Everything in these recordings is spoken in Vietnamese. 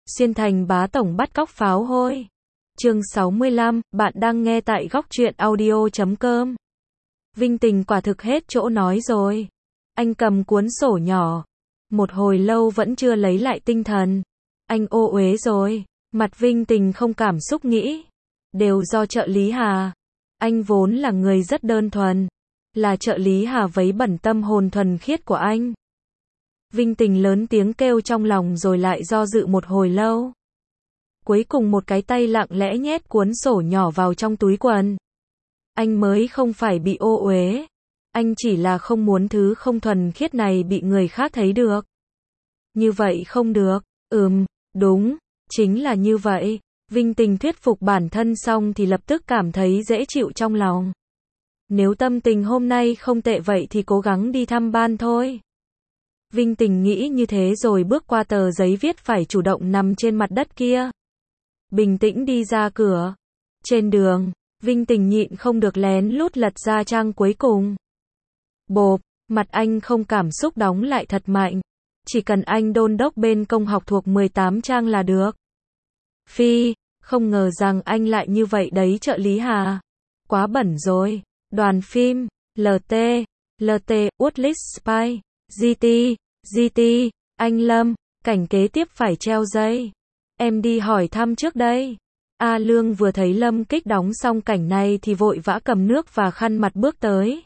Xuyên thành bá tổng bắt cóc pháo hôi. Chương 65, bạn đang nghe tại góc truyện audio.com. Vinh Tình quả thực hết chỗ nói rồi. Anh cầm cuốn sổ nhỏ. Một hồi lâu vẫn chưa lấy lại tinh thần. Anh ô uế rồi. Mặt Vinh Tình không cảm xúc nghĩ. Đều do trợ lý Hà. Anh vốn là người rất đơn thuần. Là trợ lý Hà vấy bẩn tâm hồn thuần khiết của anh. Vinh Tình lớn tiếng kêu trong lòng rồi lại do dự một hồi lâu. Cuối cùng một cái tay lặng lẽ nhét cuốn sổ nhỏ vào trong túi quần. Anh mới không phải bị ô uế. Anh chỉ là không muốn thứ không thuần khiết này bị người khác thấy được. Như vậy không được. Đúng, chính là như vậy. Vinh Tình thuyết phục bản thân xong thì lập tức cảm thấy dễ chịu trong lòng. Nếu tâm tình hôm nay không tệ vậy thì cố gắng đi thăm ban thôi. Vinh Tình nghĩ như thế rồi bước qua tờ giấy viết phải chủ động nằm trên mặt đất kia. Bình tĩnh đi ra cửa. Trên đường, Vinh Tình nhịn không được lén lút lật ra trang cuối cùng. Bộp, mặt anh không cảm xúc đóng lại thật mạnh. Chỉ cần anh đôn đốc bên công học thuộc 18 trang là được. Phi, không ngờ rằng anh lại như vậy đấy trợ lý Hà. Quá bẩn rồi. Đoàn phim, LT, Woodlist Spy, GT, anh Lâm, cảnh kế tiếp phải treo dây. Em đi hỏi thăm trước đây. A Lương vừa thấy Lâm Kích đóng xong cảnh này thì vội vã cầm nước và khăn mặt bước tới.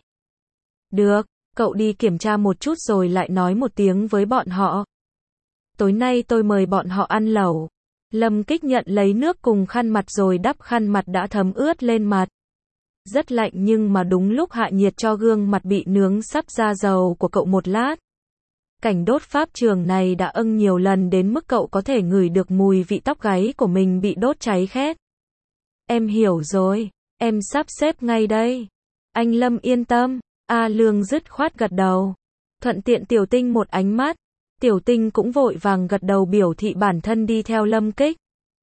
Được, cậu đi kiểm tra một chút rồi lại nói một tiếng với bọn họ. Tối nay tôi mời bọn họ ăn lẩu. Lâm Kích nhận lấy nước cùng khăn mặt rồi đắp khăn mặt đã thấm ướt lên mặt. Rất lạnh nhưng mà đúng lúc hạ nhiệt cho gương mặt bị nướng sắp ra dầu của cậu một lát. Cảnh đốt pháp trường này đã ưng nhiều lần đến mức cậu có thể ngửi được mùi vị tóc gáy của mình bị đốt cháy khét. Em hiểu rồi, em sắp xếp ngay đây. Anh Lâm yên tâm. A Lương dứt khoát gật đầu. Thuận tiện Tiểu Tinh một ánh mắt. Tiểu Tinh cũng vội vàng gật đầu biểu thị bản thân đi theo Lâm Kích.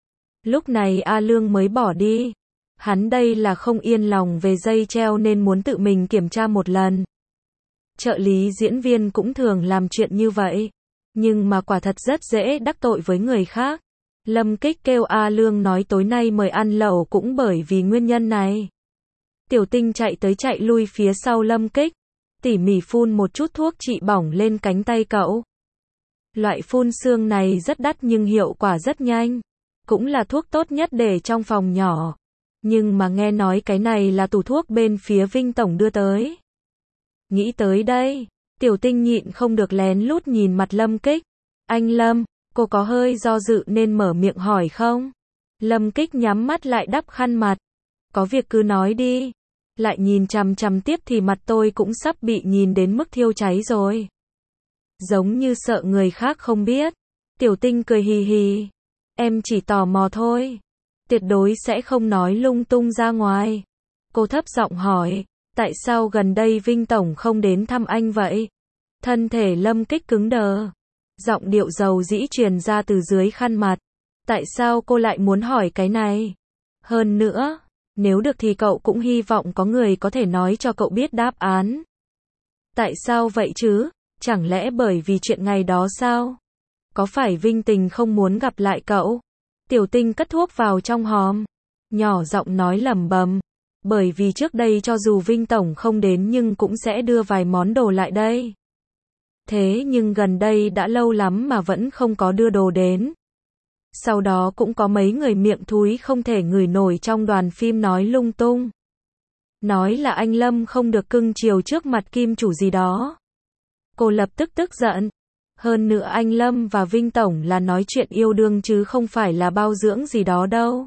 Lúc này A Lương mới bỏ đi. Hắn đây là không yên lòng về dây treo nên muốn tự mình kiểm tra một lần. Trợ lý diễn viên cũng thường làm chuyện như vậy. Nhưng mà quả thật rất dễ đắc tội với người khác. Lâm Kích kêu A Lương nói tối nay mời ăn lẩu cũng bởi vì nguyên nhân này. Tiểu Tinh chạy tới chạy lui phía sau Lâm Kích. Tỉ mỉ phun một chút thuốc trị bỏng lên cánh tay cậu. Loại phun xương này rất đắt nhưng hiệu quả rất nhanh. Cũng là thuốc tốt nhất để trong phòng nhỏ. Nhưng mà nghe nói cái này là tủ thuốc bên phía Vinh Tổng đưa tới. Nghĩ tới đây, Tiểu Tinh nhịn không được lén lút nhìn mặt Lâm Kích. Anh Lâm, cô có hơi do dự nên mở miệng hỏi không? Lâm Kích nhắm mắt lại đắp khăn mặt. Có việc cứ nói đi. Lại nhìn chằm chằm tiếp thì mặt tôi cũng sắp bị nhìn đến mức thiêu cháy rồi. Giống như sợ người khác không biết. Tiểu Tinh cười hì hì. Em chỉ tò mò thôi. Tuyệt đối sẽ không nói lung tung ra ngoài. Cô thấp giọng hỏi. Tại sao gần đây Vinh Tổng không đến thăm anh vậy? Thân thể Lâm Kích cứng đờ. Giọng điệu dầu dĩ truyền ra từ dưới khăn mặt. Tại sao cô lại muốn hỏi cái này? Hơn nữa, nếu được thì cậu cũng hy vọng có người có thể nói cho cậu biết đáp án. Tại sao vậy chứ? Chẳng lẽ bởi vì chuyện ngày đó sao? Có phải Vinh Tình không muốn gặp lại cậu? Tiểu Tinh cất thuốc vào trong hòm. Nhỏ giọng nói lẩm bẩm. Bởi vì trước đây cho dù Vinh Tổng không đến nhưng cũng sẽ đưa vài món đồ lại đây. Thế nhưng gần đây đã lâu lắm mà vẫn không có đưa đồ đến. Sau đó cũng có mấy người miệng thúi không thể ngửi nổi trong đoàn phim nói lung tung. Nói là anh Lâm không được cưng chiều trước mặt kim chủ gì đó. Cô lập tức tức giận. Hơn nữa anh Lâm và Vinh Tổng là nói chuyện yêu đương chứ không phải là bao dưỡng gì đó đâu.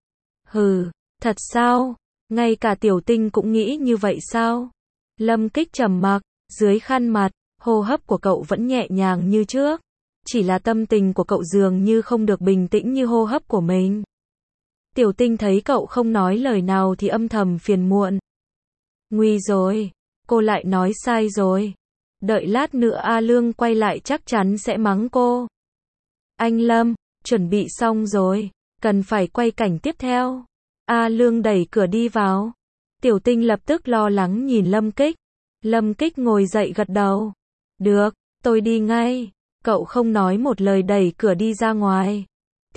Hừ, thật sao? Ngay cả Tiểu Tinh cũng nghĩ như vậy sao? Lâm Kích trầm mặc, dưới khăn mặt, hô hấp của cậu vẫn nhẹ nhàng như trước. Chỉ là tâm tình của cậu dường như không được bình tĩnh như hô hấp của mình. Tiểu Tinh thấy cậu không nói lời nào thì âm thầm phiền muộn. Nguy rồi, cô lại nói sai rồi. Đợi lát nữa A Lương quay lại chắc chắn sẽ mắng cô. Anh Lâm, chuẩn bị xong rồi, cần phải quay cảnh tiếp theo. A Lương đẩy cửa đi vào. Tiểu Tinh lập tức lo lắng nhìn Lâm Kích. Lâm Kích ngồi dậy gật đầu. Được, tôi đi ngay. Cậu không nói một lời đẩy cửa đi ra ngoài.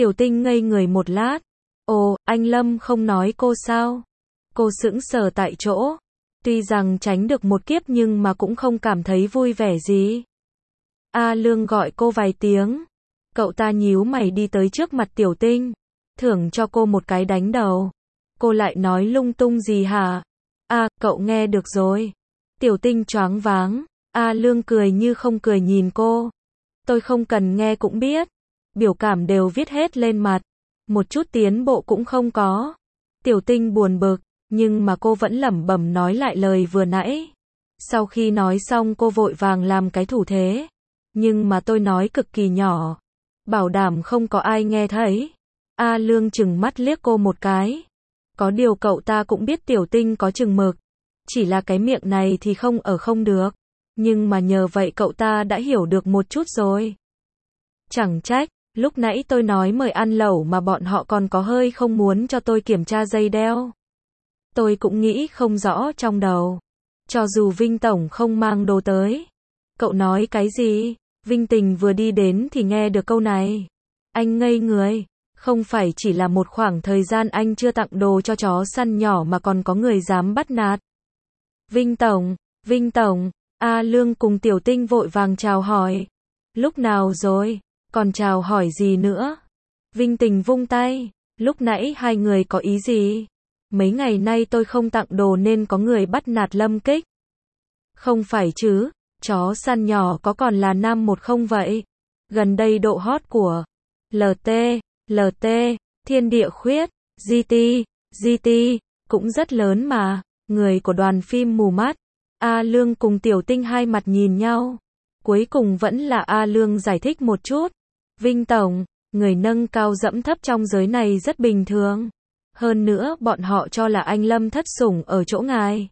Tiểu Tinh ngây người một lát. Ồ, anh Lâm không nói cô sao? Cô sững sờ tại chỗ. Tuy rằng tránh được một kiếp nhưng mà cũng không cảm thấy vui vẻ gì. A Lương gọi cô vài tiếng. Cậu ta nhíu mày đi tới trước mặt Tiểu Tinh. Thưởng cho cô một cái đánh đầu. Cô lại nói lung tung gì hả? À, cậu nghe được rồi. Tiểu Tinh choáng váng. A Lương cười như không cười nhìn cô. Tôi không cần nghe cũng biết. Biểu cảm đều viết hết lên mặt. Một chút tiến bộ cũng không có. Tiểu Tinh buồn bực, nhưng mà cô vẫn lẩm bẩm nói lại lời vừa nãy. Sau khi nói xong cô vội vàng làm cái thủ thế. Nhưng mà tôi nói cực kỳ nhỏ. Bảo đảm không có ai nghe thấy. A Lương chừng mắt liếc cô một cái. Có điều cậu ta cũng biết Tiểu Tinh có chừng mực. Chỉ là cái miệng này thì không ở không được. Nhưng mà nhờ vậy cậu ta đã hiểu được một chút rồi. Chẳng trách, lúc nãy tôi nói mời ăn lẩu mà bọn họ còn có hơi không muốn cho tôi kiểm tra dây đeo. Tôi cũng nghĩ không rõ trong đầu. Cho dù Vinh Tổng không mang đồ tới. Cậu nói cái gì? Vinh Tình vừa đi đến thì nghe được câu này. Anh ngây người. Không phải chỉ là một khoảng thời gian anh chưa tặng đồ cho chó săn nhỏ mà còn có người dám bắt nạt. Vinh Tổng, A Lương cùng Tiểu Tinh vội vàng chào hỏi. Lúc nào rồi? Còn chào hỏi gì nữa? Vinh Tình vung tay. Lúc nãy hai người có ý gì? Mấy ngày nay tôi không tặng đồ nên có người bắt nạt Lâm Kích. Không phải chứ, chó săn nhỏ có còn là nam một không vậy? Gần đây độ hot của LT, Thiên Địa Khuyết, GT, cũng rất lớn mà. Người của đoàn phim mù mắt. A Lương cùng Tiểu Tinh hai mặt nhìn nhau. Cuối cùng vẫn là A Lương giải thích một chút. Vinh Tổng, người nâng cao dẫm thấp trong giới này rất bình thường. Hơn nữa bọn họ cho là anh Lâm thất sủng ở chỗ ngài.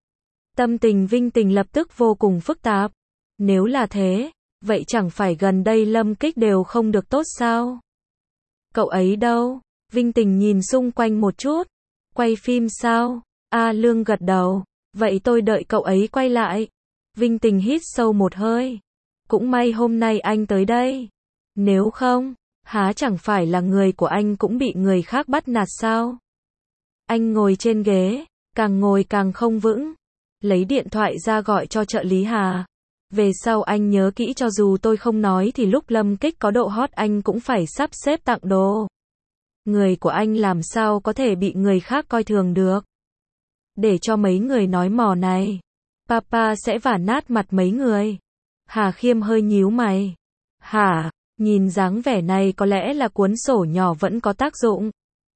Tâm tình Vinh Tình lập tức vô cùng phức tạp. Nếu là thế, vậy chẳng phải gần đây Lâm Kích đều không được tốt sao? Cậu ấy đâu? Vinh Tình nhìn xung quanh một chút. Quay phim sao? A Lương gật đầu. Vậy tôi đợi cậu ấy quay lại. Vinh Tình hít sâu một hơi. Cũng may hôm nay anh tới đây. Nếu không, há chẳng phải là người của anh cũng bị người khác bắt nạt sao? Anh ngồi trên ghế, càng ngồi càng không vững. Lấy điện thoại ra gọi cho trợ lý Hà. Về sau anh nhớ kỹ cho dù tôi không nói thì lúc Lâm Kích có độ hot anh cũng phải sắp xếp tặng đồ. Người của anh làm sao có thể bị người khác coi thường được. Để cho mấy người nói mò này. Papa sẽ vả nát mặt mấy người. Hà Khiêm hơi nhíu mày. Hả, nhìn dáng vẻ này có lẽ là cuốn sổ nhỏ vẫn có tác dụng.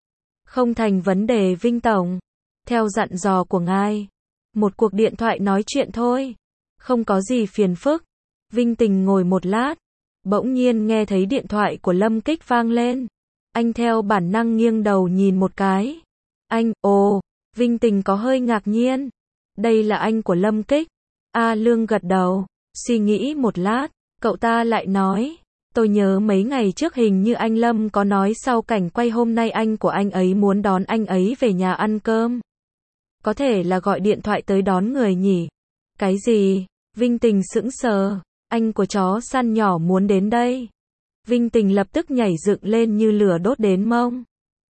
Không thành vấn đề Vinh Tổng. Theo dặn dò của ngài. Một cuộc điện thoại nói chuyện thôi. Không có gì phiền phức. Vinh Tình ngồi một lát. Bỗng nhiên nghe thấy điện thoại của Lâm Kích vang lên. Anh theo bản năng nghiêng đầu nhìn một cái. Anh, ồ, Vinh Tình có hơi ngạc nhiên. Đây là anh của Lâm Kích. A Lương gật đầu. Suy nghĩ một lát. Cậu ta lại nói. Tôi nhớ mấy ngày trước hình như anh Lâm có nói sau cảnh quay hôm nay anh của anh ấy muốn đón anh ấy về nhà ăn cơm. Có thể là gọi điện thoại tới đón người nhỉ? Cái gì? Vinh Tình sững sờ. Anh của chó săn nhỏ muốn đến đây. Vinh Tình lập tức nhảy dựng lên như lửa đốt đến mông.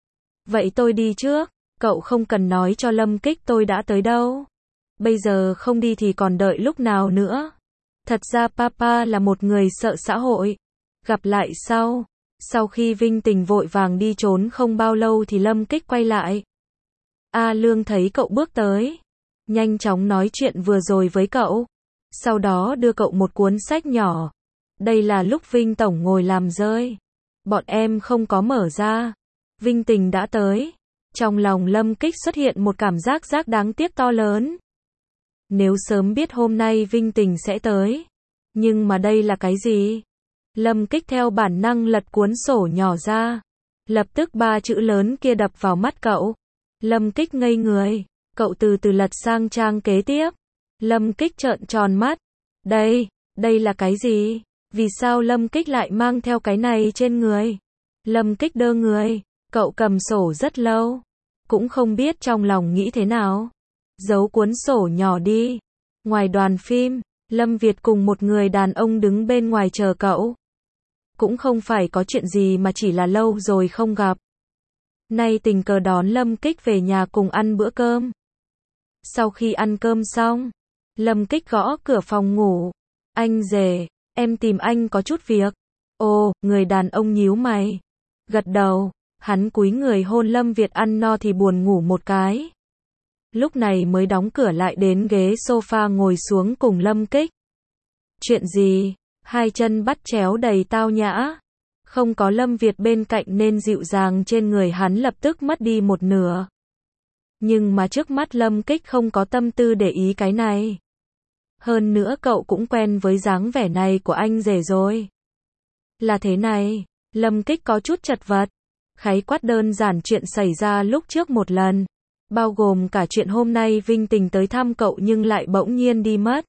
Vậy tôi đi trước. Cậu không cần nói cho Lâm Kích tôi đã tới đâu. Bây giờ không đi thì còn đợi lúc nào nữa. Thật ra Papa là một người sợ xã hội. Gặp lại sau. Sau khi Vinh Tình vội vàng đi trốn không bao lâu thì Lâm Kích quay lại. A Lương thấy cậu bước tới. Nhanh chóng nói chuyện vừa rồi với cậu. Sau đó đưa cậu một cuốn sách nhỏ. Đây là lúc Vinh Tổng ngồi làm rơi. Bọn em không có mở ra. Vinh Tình đã tới. Trong lòng Lâm Kích xuất hiện một cảm giác đáng tiếc to lớn. Nếu sớm biết hôm nay Vinh Tình sẽ tới. Nhưng mà đây là cái gì? Lâm Kích theo bản năng lật cuốn sổ nhỏ ra. Lập tức ba chữ lớn kia đập vào mắt cậu. Lâm Kích ngây người. Cậu từ từ lật sang trang kế tiếp. Lâm Kích trợn tròn mắt. Đây là cái gì? Vì sao Lâm Kích lại mang theo cái này trên người? Lâm Kích đơ người. Cậu cầm sổ rất lâu. Cũng không biết trong lòng nghĩ thế nào. Giấu cuốn sổ nhỏ đi. Ngoài đoàn phim, Lâm Việt cùng một người đàn ông đứng bên ngoài chờ cậu. Cũng không phải có chuyện gì mà chỉ là lâu rồi không gặp. Nay tình cờ đón Lâm Kích về nhà cùng ăn bữa cơm. Sau khi ăn cơm xong, Lâm Kích gõ cửa phòng ngủ. Anh rể, em tìm anh có chút việc. Ồ, người đàn ông nhíu mày. Gật đầu, hắn cúi người hôn Lâm Việt ăn no thì buồn ngủ một cái. Lúc này mới đóng cửa lại đến ghế sofa ngồi xuống cùng Lâm Kích. Chuyện gì? Hai chân bắt chéo đầy tao nhã. Không có Lâm Việt bên cạnh nên dịu dàng trên người hắn lập tức mất đi một nửa. Nhưng mà trước mắt Lâm Kích không có tâm tư để ý cái này. Hơn nữa cậu cũng quen với dáng vẻ này của anh rể rồi. Là thế này, Lâm Kích có chút chật vật. Khái quát đơn giản chuyện xảy ra lúc trước một lần. Bao gồm cả chuyện hôm nay Vinh Tình tới thăm cậu nhưng lại bỗng nhiên đi mất.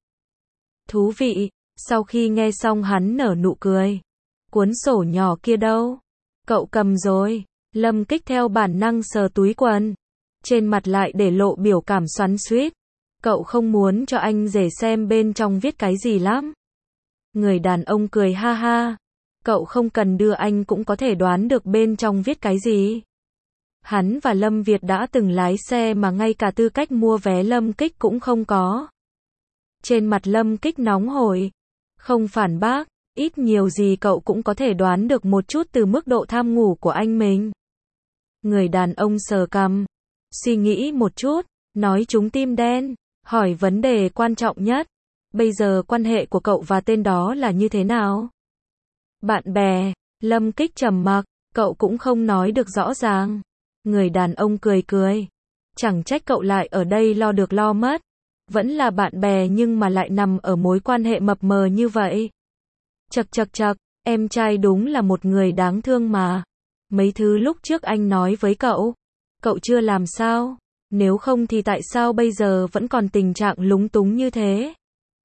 Thú vị, sau khi nghe xong hắn nở nụ cười. Cuốn sổ nhỏ kia đâu? Cậu cầm rồi. Lâm Kích theo bản năng sờ túi quần. Trên mặt lại để lộ biểu cảm xoắn xuýt. Cậu không muốn cho anh rể xem bên trong viết cái gì lắm. Người đàn ông cười ha ha. Cậu không cần đưa anh cũng có thể đoán được bên trong viết cái gì. Hắn và Lâm Việt đã từng lái xe mà ngay cả tư cách mua vé Lâm Kích cũng không có. Trên mặt Lâm Kích nóng hổi. Không phản bác, ít nhiều gì cậu cũng có thể đoán được một chút từ mức độ tham ngủ của anh mình. Người đàn ông sờ cằm. Suy nghĩ một chút, nói trúng tim đen. Hỏi vấn đề quan trọng nhất. Bây giờ quan hệ của cậu và tên đó là như thế nào? Bạn bè. Lâm Kích trầm mặc, cậu cũng không nói được rõ ràng. Người đàn ông cười cười. Chẳng trách cậu lại ở đây lo được lo mất. Vẫn là bạn bè nhưng mà lại nằm ở mối quan hệ mập mờ như vậy. Chậc chậc chậc, em trai đúng là một người đáng thương mà. Mấy thứ lúc trước anh nói với cậu chưa làm sao? Nếu không thì tại sao bây giờ vẫn còn tình trạng lúng túng như thế?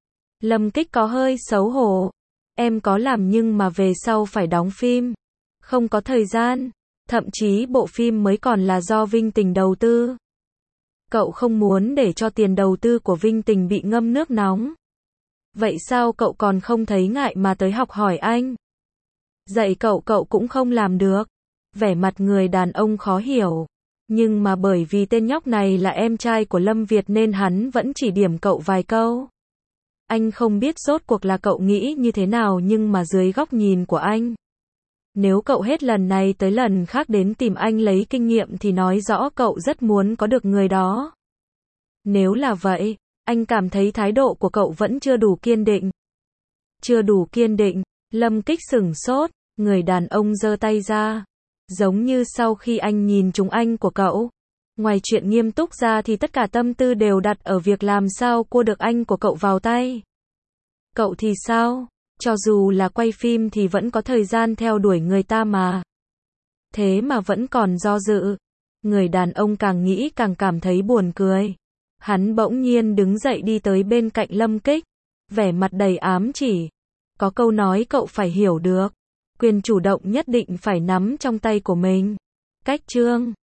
Lâm Kích có hơi xấu hổ. Em có làm nhưng mà về sau phải đóng phim. Không có thời gian. Thậm chí bộ phim mới còn là do Vinh Tình đầu tư. Cậu không muốn để cho tiền đầu tư của Vinh Tình bị ngâm nước nóng. Vậy sao cậu còn không thấy ngại mà tới học hỏi anh? Dạy cậu cũng không làm được. Vẻ mặt người đàn ông khó hiểu. Nhưng mà bởi vì tên nhóc này là em trai của Lâm Việt nên hắn vẫn chỉ điểm cậu vài câu. Anh không biết rốt cuộc là cậu nghĩ như thế nào nhưng mà dưới góc nhìn của anh. Nếu cậu hết lần này tới lần khác đến tìm anh lấy kinh nghiệm thì nói rõ cậu rất muốn có được người đó. Nếu là vậy, anh cảm thấy thái độ của cậu vẫn chưa đủ kiên định. Chưa đủ kiên định, Lâm Kích sửng sốt, người đàn ông giơ tay ra. Giống như sau khi anh nhìn trúng anh của cậu. Ngoài chuyện nghiêm túc ra thì tất cả tâm tư đều đặt ở việc làm sao cua được anh của cậu vào tay. Cậu thì sao? Cho dù là quay phim thì vẫn có thời gian theo đuổi người ta mà. Thế mà vẫn còn do dự. Người đàn ông càng nghĩ càng cảm thấy buồn cười. Hắn bỗng nhiên đứng dậy đi tới bên cạnh Lâm Kích. Vẻ mặt đầy ám chỉ. Có câu nói cậu phải hiểu được. Quyền chủ động nhất định phải nắm trong tay của mình. Cách chương